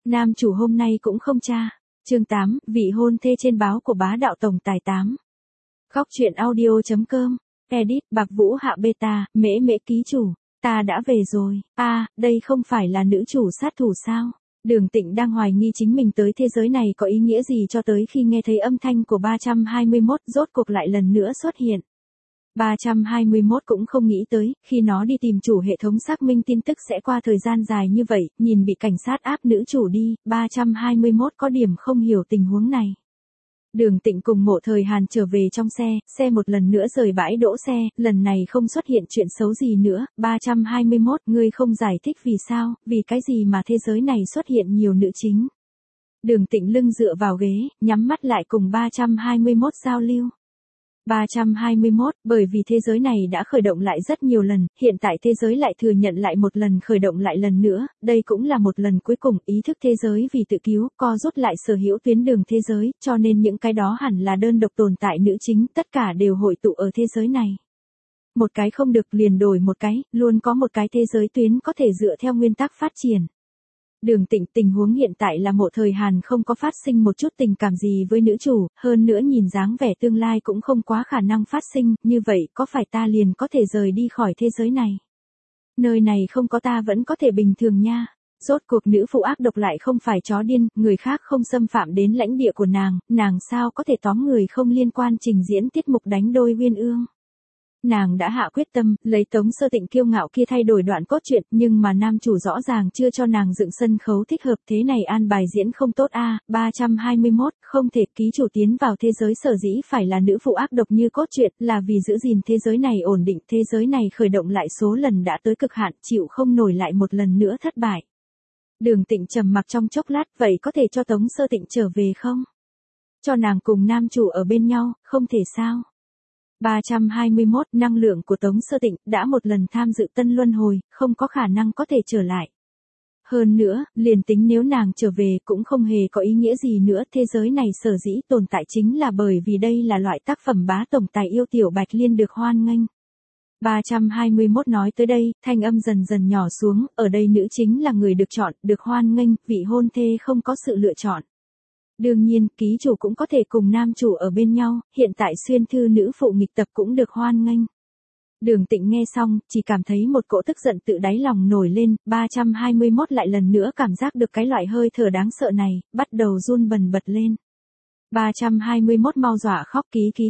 Nam chủ hôm nay cũng không tra. Chương 8, vị hôn thê trên báo của bá đạo tổng tài 8. Góc truyện audio.com. Edit, Bạc Vũ Hạ Beta, mễ ký chủ. Ta đã về rồi. Đây không phải là nữ chủ sát thủ sao? Đường Tịnh đang hoài nghi chính mình tới thế giới này có ý nghĩa gì cho tới khi nghe thấy âm thanh của 321 rốt cuộc lại lần nữa xuất hiện. 321 cũng không nghĩ tới, khi nó đi tìm chủ hệ thống xác minh tin tức sẽ qua thời gian dài như vậy, nhìn bị cảnh sát áp nữ chủ đi, 321 có điểm không hiểu tình huống này. Đường Tịnh cùng Mộ Thời Hàn trở về trong xe một lần nữa rời bãi đỗ xe, lần này không xuất hiện chuyện xấu gì nữa, 321, ngươi không giải thích vì sao, vì cái gì mà thế giới này xuất hiện nhiều nữ chính. Đường Tịnh lưng dựa vào ghế, nhắm mắt lại cùng 321 giao lưu. 321, bởi vì thế giới này đã khởi động lại rất nhiều lần, hiện tại thế giới lại thừa nhận lại một lần khởi động lại lần nữa, đây cũng là một lần cuối cùng, ý thức thế giới vì tự cứu, co rút lại sở hữu tuyến đường thế giới, cho nên những cái đó hẳn là đơn độc tồn tại nữ chính, tất cả đều hội tụ ở thế giới này. Một cái không được liền đổi một cái, luôn có một cái thế giới tuyến có thể dựa theo nguyên tắc phát triển. Đường Tịnh tình huống hiện tại là Mộ Thời Hàn không có phát sinh một chút tình cảm gì với nữ chủ, hơn nữa nhìn dáng vẻ tương lai cũng không quá khả năng phát sinh, như vậy có phải ta liền có thể rời đi khỏi thế giới này? Nơi này không có ta vẫn có thể bình thường nha. Rốt cuộc nữ phụ ác độc lại không phải chó điên, người khác không xâm phạm đến lãnh địa của nàng sao có thể tóm người không liên quan trình diễn tiết mục đánh đôi uyên ương. Nàng đã hạ quyết tâm, lấy Tống Sơ Tịnh kiêu ngạo kia thay đổi đoạn cốt truyện, nhưng mà nam chủ rõ ràng chưa cho nàng dựng sân khấu thích hợp, thế này an bài diễn không tốt 321, không thể ký chủ tiến vào thế giới sở dĩ phải là nữ phụ ác độc như cốt truyện, là vì giữ gìn thế giới này ổn định, thế giới này khởi động lại số lần đã tới cực hạn, chịu không nổi lại một lần nữa thất bại. Đường Tịnh trầm mặc trong chốc lát, vậy có thể cho Tống Sơ Tịnh trở về không? Cho nàng cùng nam chủ ở bên nhau, không thể sao? 321, năng lượng của Tống Sơ Tịnh đã một lần tham dự tân luân hồi, không có khả năng có thể trở lại. Hơn nữa, liền tính nếu nàng trở về cũng không hề có ý nghĩa gì nữa, thế giới này sở dĩ tồn tại chính là bởi vì đây là loại tác phẩm bá tổng tài yêu Tiểu Bạch Liên được hoan nghênh. 321 nói tới đây, thanh âm dần dần nhỏ xuống, ở đây nữ chính là người được chọn, được hoan nghênh, vị hôn thê không có sự lựa chọn. Đương nhiên, ký chủ cũng có thể cùng nam chủ ở bên nhau, hiện tại xuyên thư nữ phụ nghịch tập cũng được hoan nghênh. Đường Tịnh nghe xong, chỉ cảm thấy một cỗ tức giận tự đáy lòng nổi lên, 321 lại lần nữa cảm giác được cái loại hơi thở đáng sợ này, bắt đầu run bần bật lên. 321 mau dọa khóc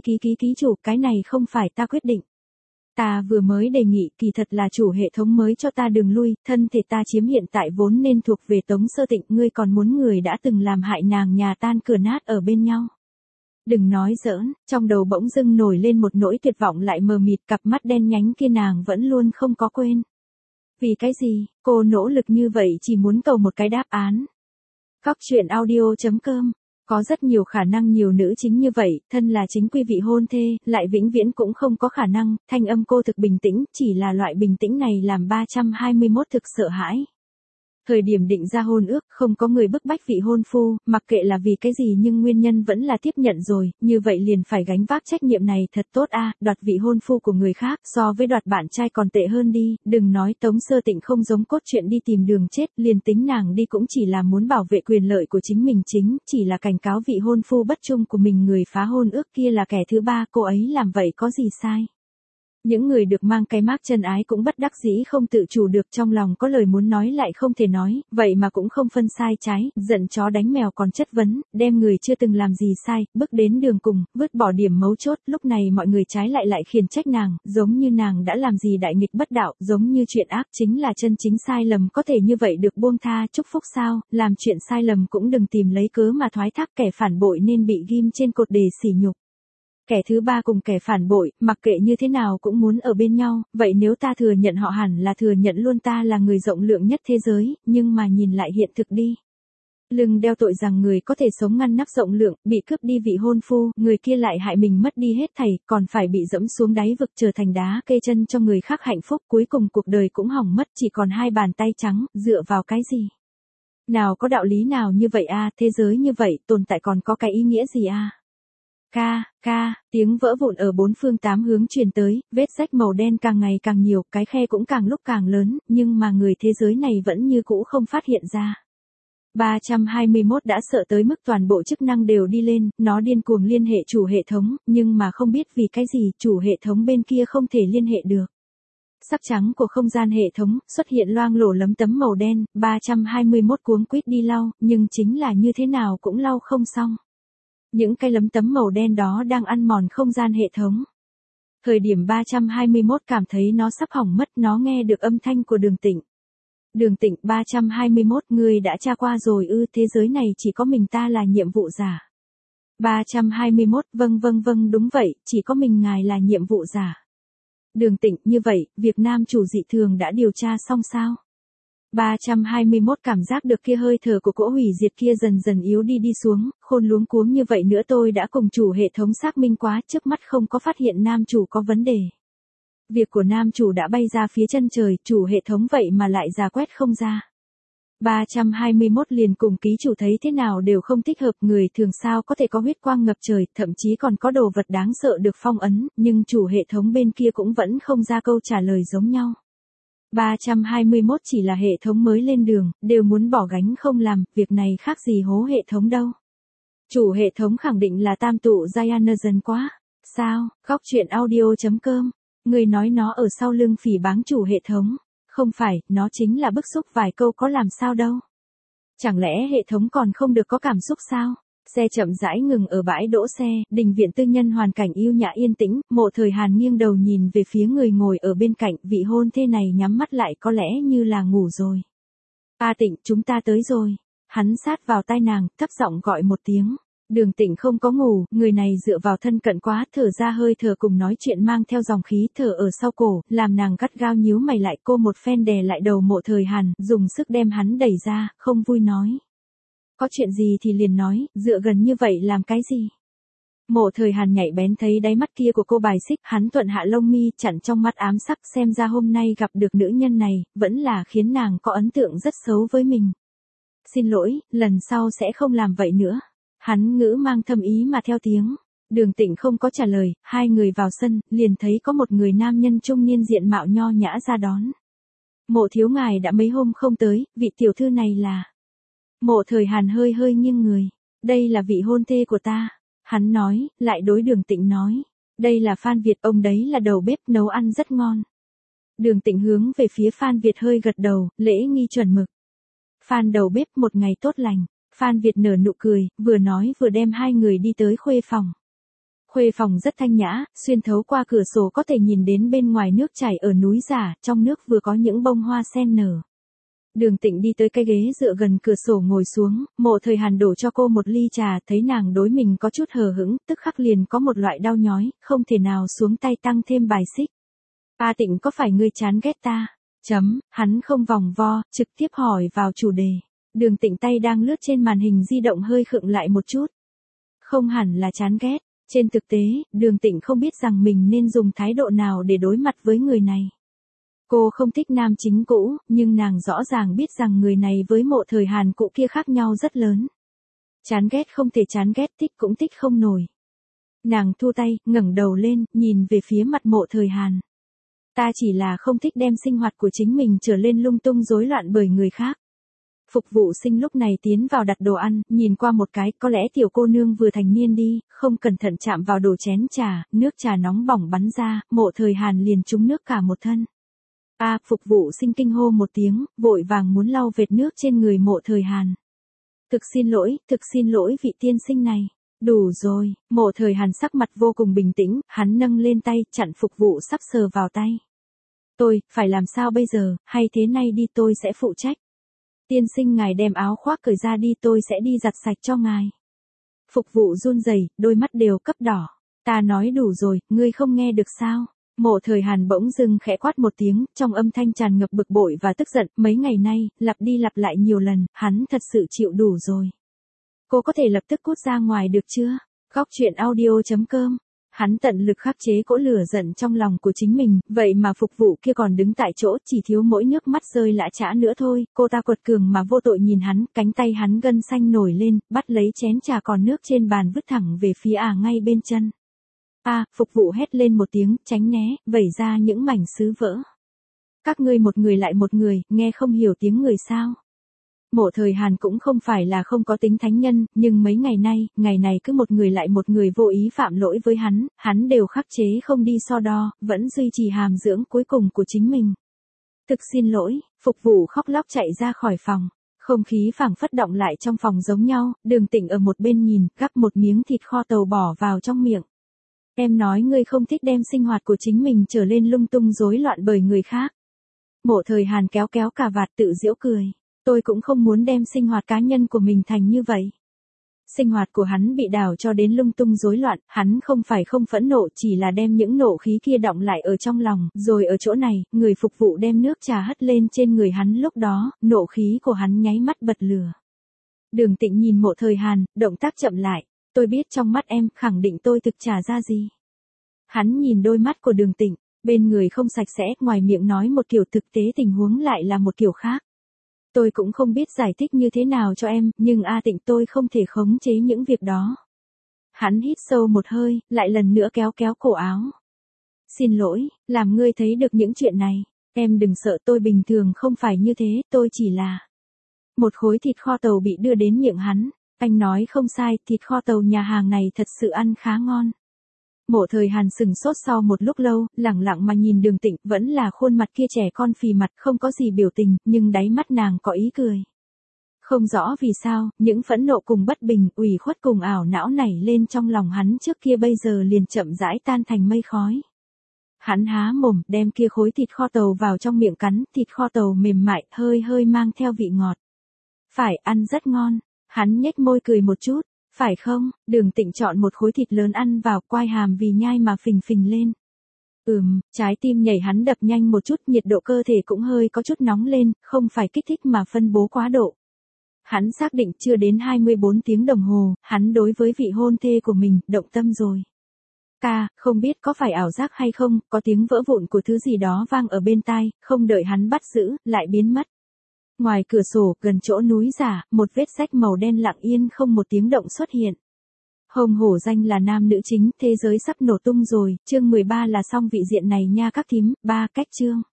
ký chủ, cái này không phải ta quyết định. Ta vừa mới đề nghị, kỳ thật là chủ hệ thống mới cho ta đường lui, thân thể ta chiếm hiện tại vốn nên thuộc về Tống Sơ Tịnh, ngươi còn muốn người đã từng làm hại nàng nhà tan cửa nát ở bên nhau. Đừng nói giỡn, trong đầu bỗng dưng nổi lên một nỗi tuyệt vọng lại mờ mịt, cặp mắt đen nhánh kia nàng vẫn luôn không có quên. Vì cái gì, cô nỗ lực như vậy chỉ muốn cầu một cái đáp án. Góc truyện audio.com. Có rất nhiều khả năng nhiều nữ chính như vậy, thân là chính quy vị hôn thê, lại vĩnh viễn cũng không có khả năng, thanh âm cô thực bình tĩnh, chỉ là loại bình tĩnh này làm 321 thực sợ hãi. Thời điểm định ra hôn ước, không có người bức bách vị hôn phu, mặc kệ là vì cái gì nhưng nguyên nhân vẫn là tiếp nhận rồi, như vậy liền phải gánh vác trách nhiệm này thật tốt đoạt vị hôn phu của người khác so với đoạt bạn trai còn tệ hơn đi, đừng nói Tống Sơ Tịnh không giống cốt truyện đi tìm đường chết, liền tính nàng đi cũng chỉ là muốn bảo vệ quyền lợi của chính mình chỉ là cảnh cáo vị hôn phu bất trung của mình người phá hôn ước kia là kẻ thứ ba, cô ấy làm vậy có gì sai. Những người được mang cái mác chân ái cũng bất đắc dĩ không tự chủ được, trong lòng có lời muốn nói lại không thể nói, vậy mà cũng không phân sai trái, giận chó đánh mèo còn chất vấn, đem người chưa từng làm gì sai, bước đến đường cùng, vứt bỏ điểm mấu chốt, lúc này mọi người trái lại khiển trách nàng, giống như nàng đã làm gì đại nghịch bất đạo, giống như chuyện ác chính là chân chính sai lầm có thể như vậy được buông tha, chúc phúc sao, làm chuyện sai lầm cũng đừng tìm lấy cớ mà thoái thác, kẻ phản bội nên bị ghim trên cột để sỉ nhục. Kẻ thứ ba cùng kẻ phản bội, mặc kệ như thế nào cũng muốn ở bên nhau, vậy nếu ta thừa nhận họ hẳn là thừa nhận luôn ta là người rộng lượng nhất thế giới, nhưng mà nhìn lại hiện thực đi. Lưng đeo tội rằng người có thể sống ngăn nắp rộng lượng, bị cướp đi vị hôn phu, người kia lại hại mình mất đi hết thảy, còn phải bị dẫm xuống đáy vực trở thành đá kê chân cho người khác hạnh phúc, cuối cùng cuộc đời cũng hỏng mất, chỉ còn hai bàn tay trắng, dựa vào cái gì? Nào có đạo lý nào như vậy thế giới như vậy, tồn tại còn có cái ý nghĩa gì tiếng vỡ vụn ở bốn phương tám hướng truyền tới, vết rách màu đen càng ngày càng nhiều, cái khe cũng càng lúc càng lớn, nhưng mà người thế giới này vẫn như cũ không phát hiện ra. 321 đã sợ tới mức toàn bộ chức năng đều đi lên, nó điên cuồng liên hệ chủ hệ thống, nhưng mà không biết vì cái gì chủ hệ thống bên kia không thể liên hệ được. Sắc trắng của không gian hệ thống xuất hiện loang lổ lấm tấm màu đen, 321 cuống quýt đi lau, nhưng chính là như thế nào cũng lau không xong. Những cái lấm tấm màu đen đó đang ăn mòn không gian hệ thống. Thời điểm 321 cảm thấy nó sắp hỏng mất, nó nghe được âm thanh của Đường Tịnh. Đường Tịnh, 321, ngươi đã tra qua rồi ư? Thế giới này chỉ có mình ta là nhiệm vụ giả. 321, vâng đúng vậy, chỉ có mình ngài là nhiệm vụ giả. Đường Tịnh, như vậy, việc nam chủ dị thường đã điều tra xong sao? 321 cảm giác được kia hơi thở của cỗ hủy diệt kia dần dần yếu đi xuống, khôn luống cuống như vậy nữa tôi đã cùng chủ hệ thống xác minh quá, trước mắt không có phát hiện nam chủ có vấn đề. Việc của nam chủ đã bay ra phía chân trời, chủ hệ thống vậy mà lại giả quét không ra. 321 liền cùng ký chủ thấy thế nào đều không thích hợp, người thường sao có thể có huyết quang ngập trời, thậm chí còn có đồ vật đáng sợ được phong ấn, nhưng chủ hệ thống bên kia cũng vẫn không ra câu trả lời giống nhau. 321 chỉ là hệ thống mới lên đường, đều muốn bỏ gánh không làm, việc này khác gì hố hệ thống đâu. Chủ hệ thống khẳng định là tam tụ Gianergen quá. Sao? Góc truyện audio.com. Người nói nó ở sau lưng phỉ báng chủ hệ thống. Không phải, nó chính là bức xúc vài câu có làm sao đâu. Chẳng lẽ hệ thống còn không được có cảm xúc sao? Xe chậm rãi ngừng ở bãi đỗ xe, đình viện tư nhân hoàn cảnh yêu nhã yên tĩnh, Mộ Thời Hàn nghiêng đầu nhìn về phía người ngồi ở bên cạnh, vị hôn thê này nhắm mắt lại có lẽ như là ngủ rồi. A Tịnh, chúng ta tới rồi. Hắn sát vào tai nàng, thấp giọng gọi một tiếng. Đường Tịnh không có ngủ, người này dựa vào thân cận quá, thở ra hơi thở cùng nói chuyện mang theo dòng khí thở ở sau cổ, làm nàng gắt gao nhíu mày lại, cô một phen đè lại đầu Mộ Thời Hàn, dùng sức đem hắn đẩy ra, không vui nói. Có chuyện gì thì liền nói, dựa gần như vậy làm cái gì? Mộ Thời Hàn nhạy bén thấy đáy mắt kia của cô bài xích, hắn thuận hạ lông mi chặn trong mắt ám sắc, xem ra hôm nay gặp được nữ nhân này, vẫn là khiến nàng có ấn tượng rất xấu với mình. Xin lỗi, lần sau sẽ không làm vậy nữa. Hắn ngữ mang thâm ý mà theo tiếng. Đường Tịnh không có trả lời, hai người vào sân, liền thấy có một người nam nhân trung niên diện mạo nho nhã ra đón. Mộ thiếu ngài đã mấy hôm không tới, vị tiểu thư này là... Mộ Thời Hàn hơi nghiêng người. Đây là vị hôn thê của ta. Hắn nói, lại đối Đường Tịnh nói. Đây là Phan Việt, ông đấy là đầu bếp nấu ăn rất ngon. Đường Tịnh hướng về phía Phan Việt hơi gật đầu, lễ nghi chuẩn mực. Phan đầu bếp, một ngày tốt lành. Phan Việt nở nụ cười, vừa nói vừa đem hai người đi tới khuê phòng. Khuê phòng rất thanh nhã, xuyên thấu qua cửa sổ có thể nhìn đến bên ngoài nước chảy ở núi giả, trong nước vừa có những bông hoa sen nở. Đường Tịnh đi tới cái ghế dựa gần cửa sổ ngồi xuống, Mộ Thời Hàn đổ cho cô một ly trà, thấy nàng đối mình có chút hờ hững, tức khắc liền có một loại đau nhói, không thể nào xuống tay tăng thêm bài xích. A Tịnh, có phải ngươi chán ghét ta? Hắn không vòng vo, trực tiếp hỏi vào chủ đề. Đường Tịnh tay đang lướt trên màn hình di động hơi khựng lại một chút. Không hẳn là chán ghét, trên thực tế, Đường Tịnh không biết rằng mình nên dùng thái độ nào để đối mặt với người này. Cô không thích nam chính cũ, nhưng nàng rõ ràng biết rằng người này với Mộ Thời Hàn cũ kia khác nhau rất lớn. Chán ghét không thể chán ghét, thích cũng thích không nổi. Nàng thu tay, ngẩng đầu lên, nhìn về phía mặt Mộ Thời Hàn. Ta chỉ là không thích đem sinh hoạt của chính mình trở lên lung tung rối loạn bởi người khác. Phục vụ sinh lúc này tiến vào đặt đồ ăn, nhìn qua một cái, có lẽ tiểu cô nương vừa thành niên đi, không cẩn thận chạm vào đồ chén trà, nước trà nóng bỏng bắn ra, Mộ Thời Hàn liền trúng nước cả một thân. Phục vụ sinh kinh hô một tiếng, vội vàng muốn lau vệt nước trên người Mộ Thời Hàn. Thực xin lỗi vị tiên sinh này. Đủ rồi, Mộ Thời Hàn sắc mặt vô cùng bình tĩnh, hắn nâng lên tay, chặn phục vụ sắp sờ vào tay. Tôi, phải làm sao bây giờ, hay thế này đi tôi sẽ phụ trách. Tiên sinh ngài đem áo khoác cởi ra đi tôi sẽ đi giặt sạch cho ngài. Phục vụ run rẩy, đôi mắt đều cấp đỏ. Ta nói đủ rồi, ngươi không nghe được sao? Mộ Thời Hàn bỗng dưng khẽ quát một tiếng, trong âm thanh tràn ngập bực bội và tức giận, mấy ngày nay, lặp đi lặp lại nhiều lần, hắn thật sự chịu đủ rồi. Cô có thể lập tức cút ra ngoài được chưa? Góc truyện audio.com. Hắn tận lực khắc chế cỗ lửa giận trong lòng của chính mình, vậy mà phục vụ kia còn đứng tại chỗ, chỉ thiếu mỗi nước mắt rơi lã chã nữa thôi, cô ta quật cường mà vô tội nhìn hắn, cánh tay hắn gân xanh nổi lên, bắt lấy chén trà còn nước trên bàn vứt thẳng về phía ngay bên chân. Phục vụ hét lên một tiếng, tránh né, vẩy ra những mảnh sứ vỡ. Các ngươi một người lại một người, nghe không hiểu tiếng người sao? Mộ Thời Hàn cũng không phải là không có tính thánh nhân, nhưng mấy ngày này cứ một người lại một người vô ý phạm lỗi với hắn đều khắc chế không đi so đo, vẫn duy trì hàm dưỡng cuối cùng của chính mình. Thực xin lỗi, phục vụ khóc lóc chạy ra khỏi phòng. Không khí phảng phất động lại trong phòng giống nhau, Đường Tịnh ở một bên nhìn, gắp một miếng thịt kho tàu bỏ vào trong miệng. Em nói ngươi không thích đem sinh hoạt của chính mình trở lên lung tung rối loạn bởi người khác. Mộ Thời Hàn kéo kéo cà vạt tự giễu cười. Tôi cũng không muốn đem sinh hoạt cá nhân của mình thành như vậy. Sinh hoạt của hắn bị đảo cho đến lung tung rối loạn, hắn không phải không phẫn nộ, chỉ là đem những nộ khí kia đọng lại ở trong lòng, rồi ở chỗ này, người phục vụ đem nước trà hất lên trên người hắn, lúc đó, nộ khí của hắn nháy mắt bật lửa. Đường Tịnh nhìn Mộ Thời Hàn, động tác chậm lại, tôi biết trong mắt em, khẳng định tôi thực trả ra gì. Hắn nhìn đôi mắt của Đường Tịnh, bên người không sạch sẽ, ngoài miệng nói một kiểu, thực tế tình huống lại là một kiểu khác. Tôi cũng không biết giải thích như thế nào cho em, nhưng A Tịnh, tôi không thể khống chế những việc đó. Hắn hít sâu một hơi, lại lần nữa kéo kéo cổ áo. Xin lỗi, làm ngươi thấy được những chuyện này. Em đừng sợ, tôi bình thường không phải như thế, tôi chỉ là... Một khối thịt kho tàu bị đưa đến miệng hắn. Anh nói không sai, thịt kho tàu nhà hàng này thật sự ăn khá ngon. Mộ Thời Hàn sừng sốt sau một lúc lâu, lẳng lặng mà nhìn Đường Tịnh, vẫn là khuôn mặt kia trẻ con phì mặt, không có gì biểu tình, nhưng đáy mắt nàng có ý cười. Không rõ vì sao, những phẫn nộ cùng bất bình, ủy khuất cùng ảo não nảy lên trong lòng hắn trước kia bây giờ liền chậm rãi tan thành mây khói. Hắn há mồm, đem kia khối thịt kho tàu vào trong miệng cắn, thịt kho tàu mềm mại, hơi hơi mang theo vị ngọt. Phải, ăn rất ngon. Hắn nhếch môi cười một chút. Phải không? Đường Tịnh chọn một khối thịt lớn ăn vào, quai hàm vì nhai mà phình phình lên. Trái tim nhảy hắn đập nhanh một chút, nhiệt độ cơ thể cũng hơi có chút nóng lên, không phải kích thích mà phân bố quá độ. Hắn xác định chưa đến 24 tiếng đồng hồ, hắn đối với vị hôn thê của mình, động tâm rồi. Không biết có phải ảo giác hay không, có tiếng vỡ vụn của thứ gì đó vang ở bên tai, không đợi hắn bắt giữ, lại biến mất. Ngoài cửa sổ, gần chỗ núi giả, một vết rách màu đen lặng yên không một tiếng động xuất hiện. Hồng Hổ Danh là nam nữ chính, thế giới sắp nổ tung rồi, chương 13 là xong vị diện này nha các thím, 3 cách chương.